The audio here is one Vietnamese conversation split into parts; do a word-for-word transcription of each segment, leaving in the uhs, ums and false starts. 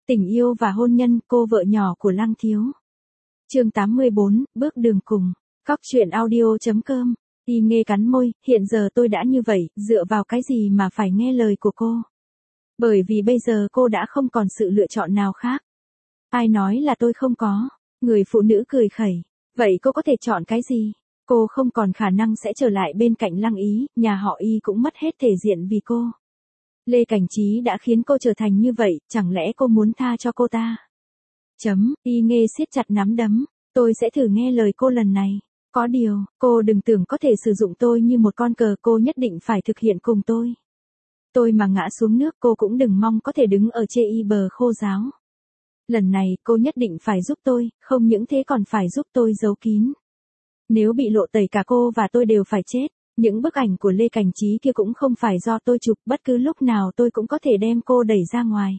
Tình yêu và hôn nhân, cô vợ nhỏ của Lăng Thiếu. Chương tám mươi bốn, bước đường cùng. Cóc truyện audio chấm com. Y Nghê cắn môi, hiện giờ tôi đã như vậy, dựa vào cái gì mà phải nghe lời của cô? Bởi vì bây giờ cô đã không còn sự lựa chọn nào khác. Ai nói là tôi không có? Người phụ nữ cười khẩy. Vậy cô có thể chọn cái gì? Cô không còn khả năng sẽ trở lại bên cạnh Lăng Ý, nhà họ Y cũng mất hết thể diện vì cô. Lê Cảnh Trí đã khiến cô trở thành như vậy, chẳng lẽ cô muốn tha cho cô ta? Chấm, Y Nghê siết chặt nắm đấm, tôi sẽ thử nghe lời cô lần này. Có điều, cô đừng tưởng có thể sử dụng tôi như một con cờ, cô nhất định phải thực hiện cùng tôi. Tôi mà ngã xuống nước cô cũng đừng mong có thể đứng ở chê y bờ khô ráo. Lần này cô nhất định phải giúp tôi, không những thế còn phải giúp tôi giấu kín. Nếu bị lộ tẩy cả cô và tôi đều phải chết. Những bức ảnh của Lê Cảnh Trí kia cũng không phải do tôi chụp, bất cứ lúc nào tôi cũng có thể đem cô đẩy ra ngoài.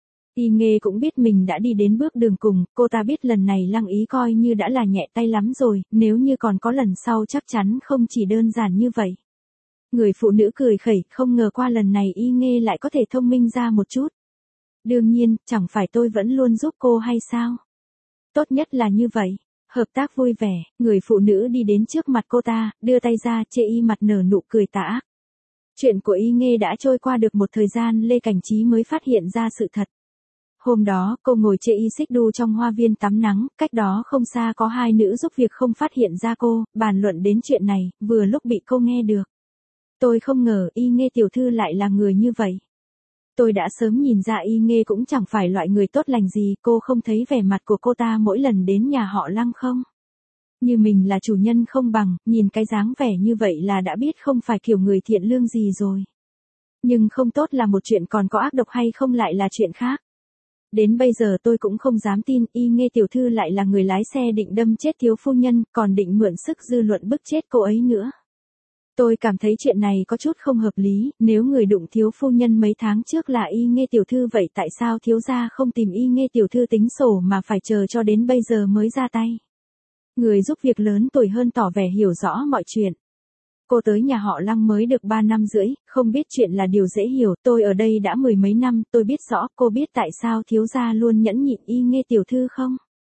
Y Nghê cũng biết mình đã đi đến bước đường cùng, cô ta biết lần này Lăng Ý coi như đã là nhẹ tay lắm rồi, nếu như còn có lần sau chắc chắn không chỉ đơn giản như vậy. Người phụ nữ cười khẩy, không ngờ qua lần này Y Nghê lại có thể thông minh ra một chút. Đương nhiên, chẳng phải tôi vẫn luôn giúp cô hay sao? Tốt nhất là như vậy. Hợp tác vui vẻ, người phụ nữ đi đến trước mặt cô ta, đưa tay ra, chê y mặt nở nụ cười tà ác. Chuyện của Y Nghê đã trôi qua được một thời gian, Lê Cảnh Trí mới phát hiện ra sự thật. Hôm đó, cô ngồi chê y xích đu trong hoa viên tắm nắng, cách đó không xa có hai nữ giúp việc không phát hiện ra cô, bàn luận đến chuyện này, vừa lúc bị cô nghe được. Tôi không ngờ Y Nghê tiểu thư lại là người như vậy. Tôi đã sớm nhìn ra Y Nghê cũng chẳng phải loại người tốt lành gì, cô không thấy vẻ mặt của cô ta mỗi lần đến nhà họ Lăng không? Như mình là chủ nhân không bằng, nhìn cái dáng vẻ như vậy là đã biết không phải kiểu người thiện lương gì rồi. Nhưng không tốt là một chuyện, còn có ác độc hay không lại là chuyện khác. Đến bây giờ tôi cũng không dám tin Y Nghê tiểu thư lại là người lái xe định đâm chết thiếu phu nhân, còn định mượn sức dư luận bức chết cô ấy nữa. Tôi cảm thấy chuyện này có chút không hợp lý, nếu người đụng thiếu phu nhân mấy tháng trước là Y Nghê tiểu thư vậy tại sao thiếu gia không tìm Y Nghê tiểu thư tính sổ mà phải chờ cho đến bây giờ mới ra tay? Người giúp việc lớn tuổi hơn tỏ vẻ hiểu rõ mọi chuyện. Cô tới nhà họ Lăng mới được ba năm rưỡi, không biết chuyện là điều dễ hiểu, tôi ở đây đã mười mấy năm, tôi biết rõ, cô biết tại sao thiếu gia luôn nhẫn nhịn Y Nghê tiểu thư không?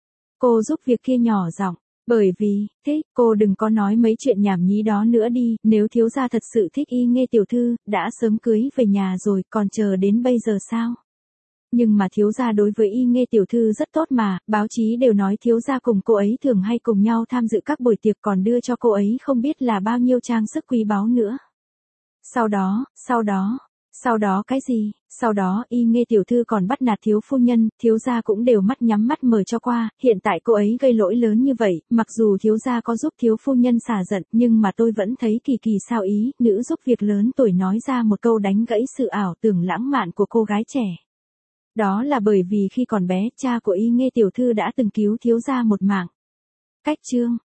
Cô giúp việc kia nhỏ giọng. Bởi vì, thế, cô đừng có nói mấy chuyện nhảm nhí đó nữa đi, nếu thiếu gia thật sự thích Y Nghê tiểu thư, đã sớm cưới về nhà rồi, còn chờ đến bây giờ sao? Nhưng mà thiếu gia đối với Y Nghê tiểu thư rất tốt mà, báo chí đều nói thiếu gia cùng cô ấy thường hay cùng nhau tham dự các buổi tiệc, còn đưa cho cô ấy không biết là bao nhiêu trang sức quý báu nữa. Sau đó, sau đó, sau đó cái gì? Sau đó Y Nghê tiểu thư còn bắt nạt thiếu phu nhân, thiếu gia cũng đều mắt nhắm mắt mở cho qua, hiện tại cô ấy gây lỗi lớn như vậy, mặc dù thiếu gia có giúp thiếu phu nhân xả giận, nhưng mà tôi vẫn thấy kỳ kỳ sao ý, nữ giúp việc lớn tuổi nói ra một câu đánh gãy sự ảo tưởng lãng mạn của cô gái trẻ. Đó là bởi vì khi còn bé, cha của Y Nghê tiểu thư đã từng cứu thiếu gia một mạng. Cách chương